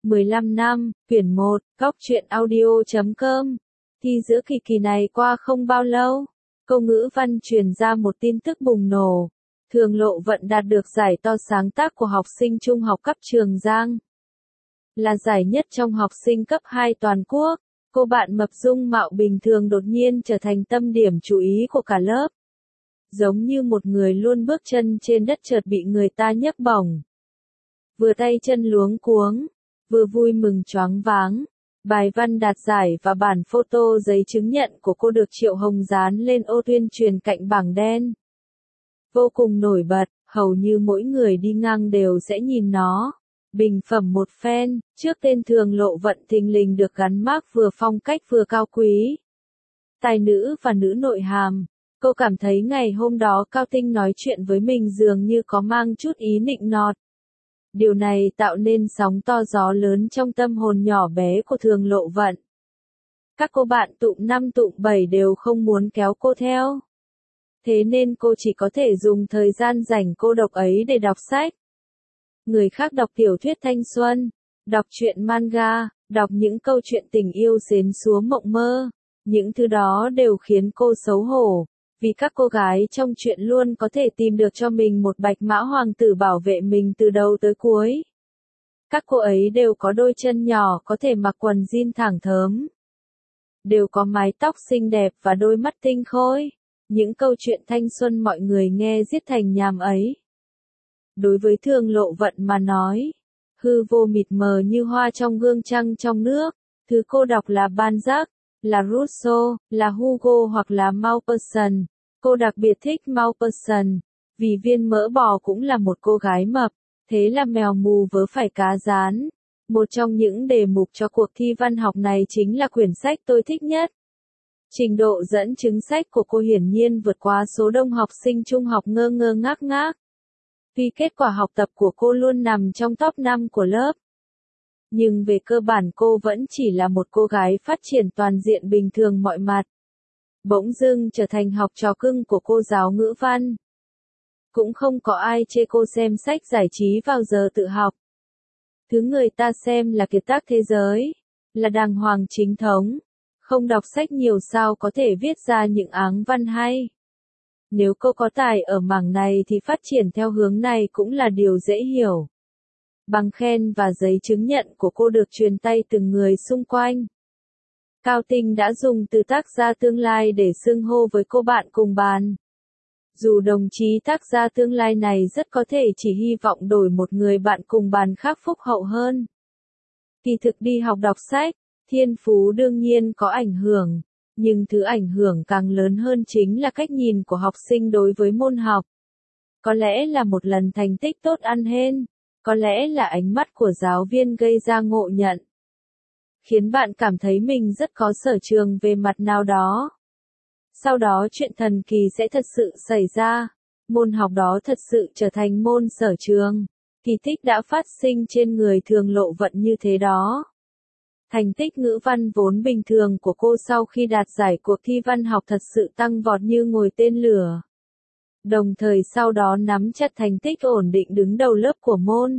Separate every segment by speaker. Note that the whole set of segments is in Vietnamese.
Speaker 1: 15 năm, quyển 1, góc truyện audio.com. Thi giữa kỳ kỳ này qua không bao lâu, Câu Ngữ Văn truyền ra một tin tức bùng nổ. Thường Lộ Vận đạt được giải to sáng tác của học sinh trung học cấp Trường Giang. Là giải nhất trong học sinh cấp 2 toàn quốc. Cô bạn mập dung mạo bình thường đột nhiên trở thành tâm điểm chú ý của cả lớp. Giống như một người luôn bước chân trên đất chợt bị người ta nhấc bổng. Vừa tay chân luống cuống, vừa vui mừng choáng váng. Bài văn đạt giải và bản photo giấy chứng nhận của cô được Triệu Hồng dán lên ô tuyên truyền cạnh bảng đen. Vô cùng nổi bật, hầu như mỗi người đi ngang đều sẽ nhìn nó. Bình phẩm một phen, trước tên Thường Lộ Vận thình lình được gắn mác vừa phong cách vừa cao quý. Tài nữ và nữ nội hàm. Cô cảm thấy ngày hôm đó Cao Tinh nói chuyện với mình dường như có mang chút ý nịnh nọt. Điều này tạo nên sóng to gió lớn trong tâm hồn nhỏ bé của Thường Lộ Vận. Các cô bạn tụm 5 tụm 7 đều không muốn kéo cô theo. Thế nên cô chỉ có thể dùng thời gian rảnh cô độc ấy để đọc sách. Người khác đọc tiểu thuyết thanh xuân, đọc truyện manga, đọc những câu chuyện tình yêu xến xúa mộng mơ. Những thứ đó đều khiến cô xấu hổ. Vì các cô gái trong chuyện luôn có thể tìm được cho mình một bạch mã hoàng tử bảo vệ mình từ đầu tới cuối. Các cô ấy đều có đôi chân nhỏ có thể mặc quần jean thẳng thớm. Đều có mái tóc xinh đẹp và đôi mắt tinh khôi. Những câu chuyện thanh xuân mọi người nghe giết thành nhàm ấy. Đối với Thường Lộ Vận mà nói, hư vô mịt mờ như hoa trong gương trăng trong nước. Thứ cô đọc là Balzac, là Rousseau, là Hugo hoặc là Maupassant. Cô đặc biệt thích Maupassant, vì viên mỡ bò cũng là một cô gái mập, thế là mèo mù vớ phải cá rán. Một trong những đề mục cho cuộc thi văn học này chính là quyển sách tôi thích nhất. Trình độ dẫn chứng sách của cô hiển nhiên vượt qua số đông học sinh trung học ngơ ngơ ngác ngác. Vì kết quả học tập của cô luôn nằm trong top 5 của lớp. Nhưng về cơ bản cô vẫn chỉ là một cô gái phát triển toàn diện bình thường mọi mặt. Bỗng dưng trở thành học trò cưng của cô giáo ngữ văn. Cũng không có ai chê cô xem sách giải trí vào giờ tự học. Thứ người ta xem là kiệt tác thế giới, là đàng hoàng chính thống. Không đọc sách nhiều sao có thể viết ra những áng văn hay. Nếu cô có tài ở mảng này thì phát triển theo hướng này cũng là điều dễ hiểu. Bằng khen và giấy chứng nhận của cô được truyền tay từng người xung quanh. Cao Tinh đã dùng từ tác gia tương lai để xưng hô với cô bạn cùng bàn. Dù đồng chí tác gia tương lai này rất có thể chỉ hy vọng đổi một người bạn cùng bàn khác phúc hậu hơn. Kỳ thực đi học đọc sách, thiên phú đương nhiên có ảnh hưởng, nhưng thứ ảnh hưởng càng lớn hơn chính là cách nhìn của học sinh đối với môn học. Có lẽ là một lần thành tích tốt ăn hên, có lẽ là ánh mắt của giáo viên gây ra ngộ nhận. Khiến bạn cảm thấy mình rất có sở trường về mặt nào đó. Sau đó chuyện thần kỳ sẽ thật sự xảy ra. Môn học đó thật sự trở thành môn sở trường. Kỳ tích đã phát sinh trên người Thường Lộ Vận như thế đó. Thành tích ngữ văn vốn bình thường của cô sau khi đạt giải cuộc thi văn học thật sự tăng vọt như ngồi tên lửa. Đồng thời sau đó nắm chặt thành tích ổn định đứng đầu lớp của môn.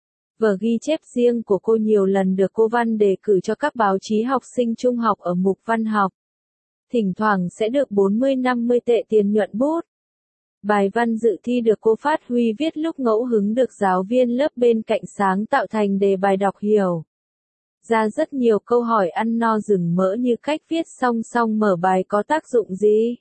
Speaker 1: Vở ghi chép riêng của cô nhiều lần được cô Văn đề cử cho các báo chí học sinh trung học ở mục văn học. Thỉnh thoảng sẽ được 40-50 tệ tiền nhuận bút. Bài văn dự thi được cô phát huy viết lúc ngẫu hứng được giáo viên lớp bên cạnh sáng tạo thành đề bài đọc hiểu. Ra rất nhiều câu hỏi ăn no rừng mỡ như cách viết song song mở bài có tác dụng gì?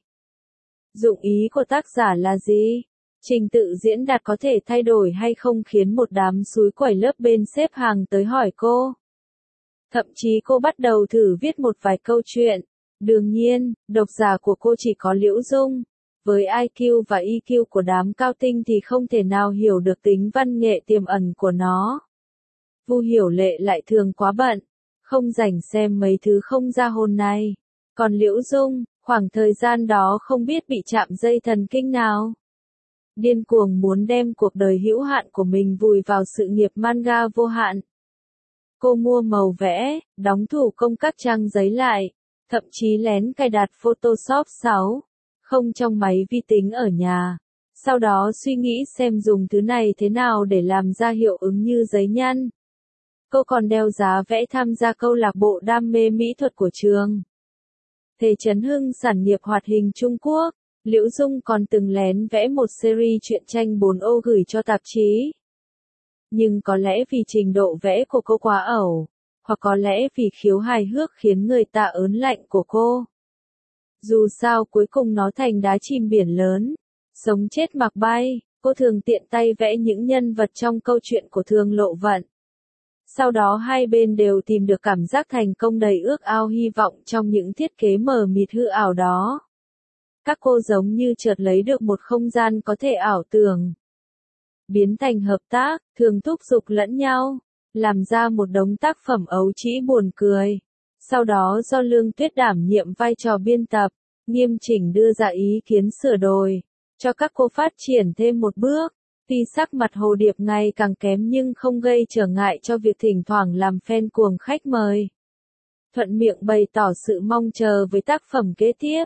Speaker 1: Dụng ý của tác giả là gì? Trình tự diễn đạt có thể thay đổi hay không khiến một đám xúi quẩy lớp bên xếp hàng tới hỏi cô. Thậm chí cô bắt đầu thử viết một vài câu chuyện. Đương nhiên, độc giả của cô chỉ có Liễu Dung. Với IQ và EQ của đám Cao Tinh thì không thể nào hiểu được tính văn nghệ tiềm ẩn của nó. Vu Hiểu Lệ lại thường quá bận, không rảnh xem mấy thứ không ra hồn này. Còn Liễu Dung, khoảng thời gian đó không biết bị chạm dây thần kinh nào. Điên cuồng muốn đem cuộc đời hữu hạn của mình vùi vào sự nghiệp manga vô hạn. Cô mua màu vẽ, đóng thủ công các trang giấy lại, thậm chí lén cài đặt Photoshop 6, không trong máy vi tính ở nhà. Sau đó suy nghĩ xem dùng thứ này thế nào để làm ra hiệu ứng như giấy nhăn. Cô còn đeo giá vẽ tham gia câu lạc bộ đam mê mỹ thuật của trường. Thề chấn hưng sản nghiệp hoạt hình Trung Quốc, Liễu Dung còn từng lén vẽ một series truyện tranh 4 ô gửi cho tạp chí. Nhưng có lẽ vì trình độ vẽ của cô quá ẩu, hoặc có lẽ vì khiếu hài hước khiến người ta ớn lạnh của cô. Dù sao cuối cùng nó thành đá chìm biển lớn, sống chết mặc bay, cô thường tiện tay vẽ những nhân vật trong câu chuyện của Thường Lộ Vận. Sau đó hai bên đều tìm được cảm giác thành công đầy ước ao hy vọng trong những thiết kế mờ mịt hư ảo đó. Các cô giống như chợt lấy được một không gian có thể ảo tưởng. Biến thành hợp tác, thường thúc giục lẫn nhau, làm ra một đống tác phẩm ấu trĩ buồn cười. Sau đó do Lương Tuyết đảm nhiệm vai trò biên tập, nghiêm chỉnh đưa ra ý kiến sửa đổi, cho các cô phát triển thêm một bước. Tuy sắc mặt Hồ Điệp ngày càng kém nhưng không gây trở ngại cho việc thỉnh thoảng làm fan cuồng khách mời. Thuận miệng bày tỏ sự mong chờ với tác phẩm kế tiếp.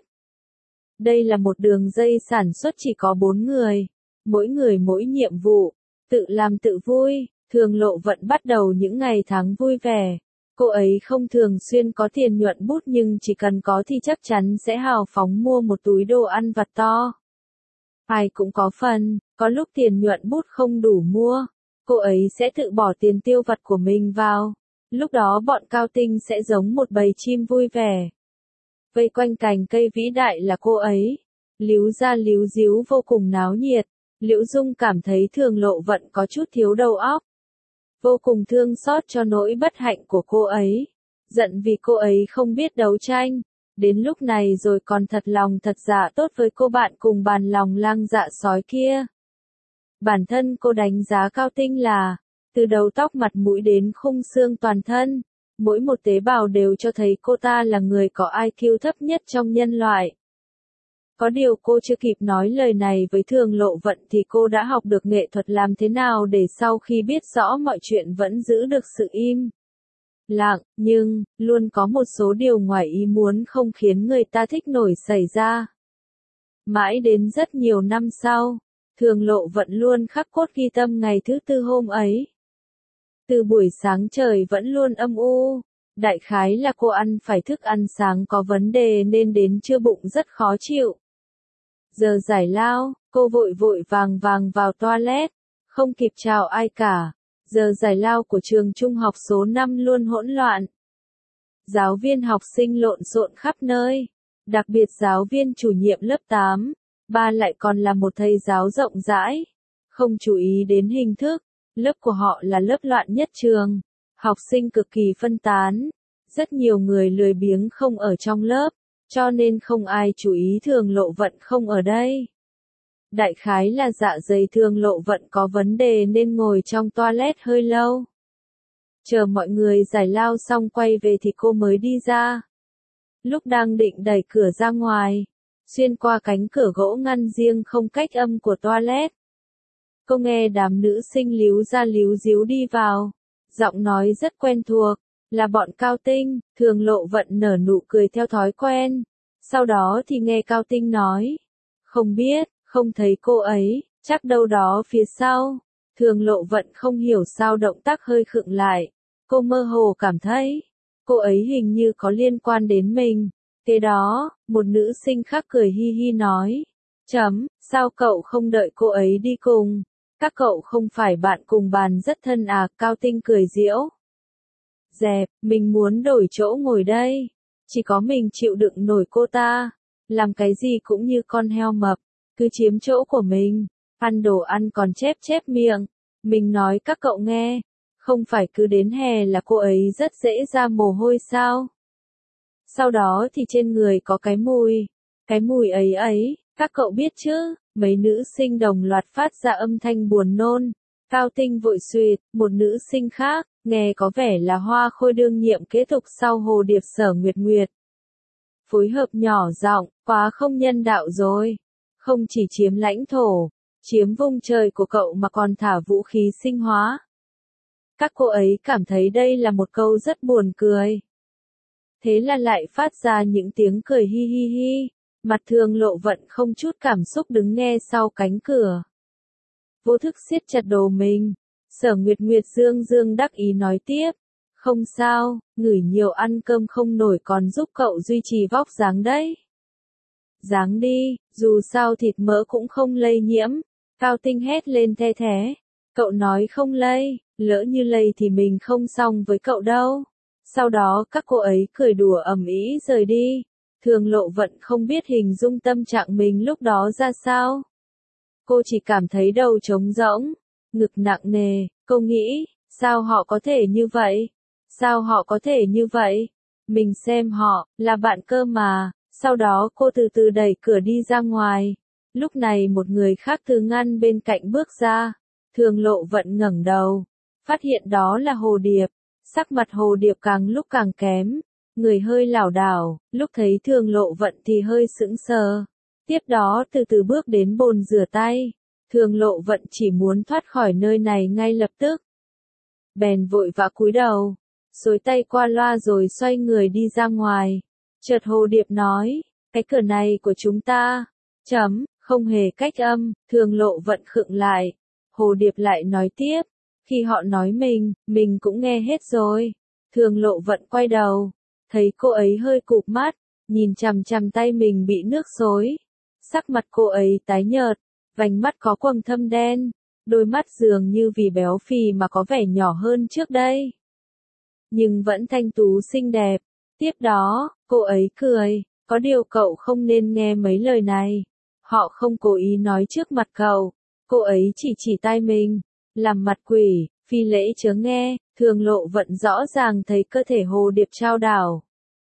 Speaker 1: Đây là một đường dây sản xuất chỉ có 4 người, mỗi người mỗi nhiệm vụ, tự làm tự vui. Thường Lộ Vận bắt đầu những ngày tháng vui vẻ. Cô ấy không thường xuyên có tiền nhuận bút nhưng chỉ cần có thì chắc chắn sẽ hào phóng mua một túi đồ ăn vặt to. Ai cũng có phần, có lúc tiền nhuận bút không đủ mua, cô ấy sẽ tự bỏ tiền tiêu vặt của mình vào. Lúc đó bọn Cao Tinh sẽ giống một bầy chim vui vẻ. Vây quanh cành cây vĩ đại là cô ấy, líu ra líu díu vô cùng náo nhiệt. Liễu Dung cảm thấy Thường Lộ Vận có chút thiếu đầu óc. Vô cùng thương xót cho nỗi bất hạnh của cô ấy. Giận vì cô ấy không biết đấu tranh. Đến lúc này rồi còn thật lòng thật dạ tốt với cô bạn cùng bàn lòng lang dạ sói kia. Bản thân cô đánh giá Cao Tinh là, từ đầu tóc mặt mũi đến khung xương toàn thân, mỗi một tế bào đều cho thấy cô ta là người có IQ thấp nhất trong nhân loại. Có điều cô chưa kịp nói lời này với Thường Lộ Vận thì cô đã học được nghệ thuật làm thế nào để sau khi biết rõ mọi chuyện vẫn giữ được sự im lặng, nhưng luôn có một số điều ngoài ý muốn không khiến người ta thích nổi xảy ra. Mãi đến rất nhiều năm sau, Thường Lộ Vận luôn khắc cốt ghi tâm ngày thứ tư hôm ấy. Từ buổi sáng trời vẫn luôn âm u, đại khái là cô ăn phải thức ăn sáng có vấn đề nên đến trưa bụng rất khó chịu. Giờ giải lao, cô vội vội vàng vàng vào toilet, không kịp chào ai cả. Giờ giải lao của trường trung học số 5 luôn hỗn loạn. Giáo viên học sinh lộn xộn khắp nơi, đặc biệt giáo viên chủ nhiệm lớp 8, ba lại còn là một thầy giáo rộng rãi, không chú ý đến hình thức. Lớp của họ là lớp loạn nhất trường, học sinh cực kỳ phân tán, rất nhiều người lười biếng không ở trong lớp, cho nên không ai chú ý Thường Lộ Vận không ở đây. Đại khái là dạ dày Thường Lộ Vận có vấn đề nên ngồi trong toilet hơi lâu. Chờ mọi người giải lao xong quay về thì cô mới đi ra. Lúc đang định đẩy cửa ra ngoài, xuyên qua cánh cửa gỗ ngăn riêng không cách âm của toilet, cô nghe đám nữ sinh líu ra líu díu đi vào. Giọng nói rất quen thuộc, là bọn Cao Tinh. Thường Lộ Vận nở nụ cười theo thói quen. Sau đó thì nghe Cao Tinh nói, không biết, không thấy cô ấy, chắc đâu đó phía sau. Thường Lộ Vận không hiểu sao động tác hơi khựng lại. Cô mơ hồ cảm thấy, cô ấy hình như có liên quan đến mình. Kế đó, một nữ sinh khác cười hi hi nói, sao cậu không đợi cô ấy đi cùng? Các cậu không phải bạn cùng bàn rất thân à? Cao Tinh cười giễu. Dẹp, mình muốn đổi chỗ ngồi đây. Chỉ có mình chịu đựng nổi cô ta. Làm cái gì cũng như con heo mập, cứ chiếm chỗ của mình, ăn đồ ăn còn chép chép miệng. Mình nói các cậu nghe, không phải cứ đến hè là cô ấy rất dễ ra mồ hôi sao? Sau đó thì trên người có cái mùi ấy ấy, các cậu biết chứ? Mấy nữ sinh đồng loạt phát ra âm thanh buồn nôn. Cao Tinh vội xuyệt, một nữ sinh khác, nghe có vẻ là Hoa Khôi đương nhiệm kế tục sau Hồ Điệp Sở Nguyệt Nguyệt. Phối hợp nhỏ giọng, quá không nhân đạo rồi. Không chỉ chiếm lãnh thổ, chiếm vùng trời của cậu mà còn thả vũ khí sinh hóa. Các cô ấy cảm thấy đây là một câu rất buồn cười. Thế là lại phát ra những tiếng cười hi hi hi. Mặt Thường Lộ Vận không chút cảm xúc đứng nghe sau cánh cửa. Vô thức siết chặt đồ mình. Sở Nguyệt Nguyệt dương dương đắc ý nói tiếp. Không sao, ngửi nhiều ăn cơm không nổi còn giúp cậu duy trì vóc dáng đấy. Dáng đi, dù sao thịt mỡ cũng không lây nhiễm. Cao Tinh hét lên the thé. Cậu nói không lây, lỡ như lây thì mình không xong với cậu đâu. Sau đó các cô ấy cười đùa ầm ĩ rời đi. Thường Lộ Vận không biết hình dung tâm trạng mình lúc đó ra sao. Cô chỉ cảm thấy đầu trống rỗng, ngực nặng nề, cô nghĩ, sao họ có thể như vậy? Sao họ có thể như vậy? Mình xem họ, là bạn cơ mà. Sau đó cô từ từ đẩy cửa đi ra ngoài. Lúc này một người khác từ ngăn bên cạnh bước ra. Thường Lộ Vận ngẩng đầu, phát hiện đó là Hồ Điệp. Sắc mặt Hồ Điệp càng lúc càng kém, người hơi lảo đảo, lúc thấy Thường Lộ Vận thì hơi sững sờ. Tiếp đó từ từ bước đến bồn rửa tay. Thường Lộ Vận chỉ muốn thoát khỏi nơi này ngay lập tức. Bèn vội vã cúi đầu, xối tay qua loa rồi xoay người đi ra ngoài. Chợt Hồ Điệp nói, cái cửa này của chúng ta. Không hề cách âm, Thường Lộ Vận khựng lại. Hồ Điệp lại nói tiếp, khi họ nói mình cũng nghe hết rồi. Thường Lộ Vận quay đầu, thấy cô ấy hơi cụp mắt, nhìn chằm chằm tay mình bị nước xối. Sắc mặt cô ấy tái nhợt, vành mắt có quầng thâm đen, đôi mắt dường như vì béo phì mà có vẻ nhỏ hơn trước đây. Nhưng vẫn thanh tú xinh đẹp. Tiếp đó, cô ấy cười, có điều cậu không nên nghe mấy lời này. Họ không cố ý nói trước mặt cậu. Cô ấy chỉ tay mình, làm mặt quỷ, phi lễ chớ nghe. Thường Lộ Vận rõ ràng thấy cơ thể Hồ Điệp trao đảo.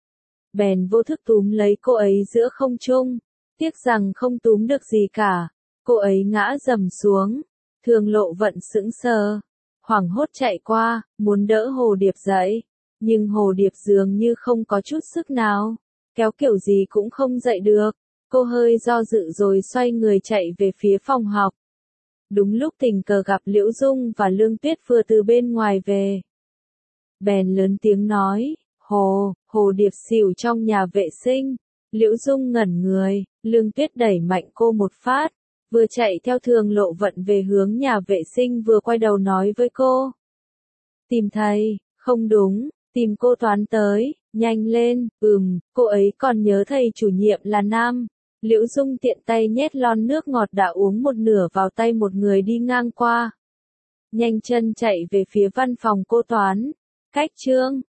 Speaker 1: Bèn vô thức túm lấy cô ấy giữa không trung. Tiếc rằng không túm được gì cả. Cô ấy ngã rầm xuống. Thường Lộ Vận sững sờ, hoảng hốt chạy qua, muốn đỡ Hồ Điệp dậy. Nhưng Hồ Điệp dường như không có chút sức nào. Kéo kiểu gì cũng không dậy được. Cô hơi do dự rồi xoay người chạy về phía phòng học. Đúng lúc tình cờ gặp Liễu Dung và Lương Tuyết vừa từ bên ngoài về. Bèn lớn tiếng nói, Hồ Điệp xỉu trong nhà vệ sinh. Liễu Dung ngẩn người, Lương Tuyết đẩy mạnh cô một phát. Vừa chạy theo Thường Lộ Vận về hướng nhà vệ sinh vừa quay đầu nói với cô. Tìm thầy, không đúng, tìm cô Toán tới, nhanh lên, cô ấy còn nhớ thầy chủ nhiệm là nam. Liễu Dung tiện tay nhét lon nước ngọt đã uống một nửa vào tay một người đi ngang qua. Nhanh chân chạy về phía văn phòng cô Toán. Cách Trương,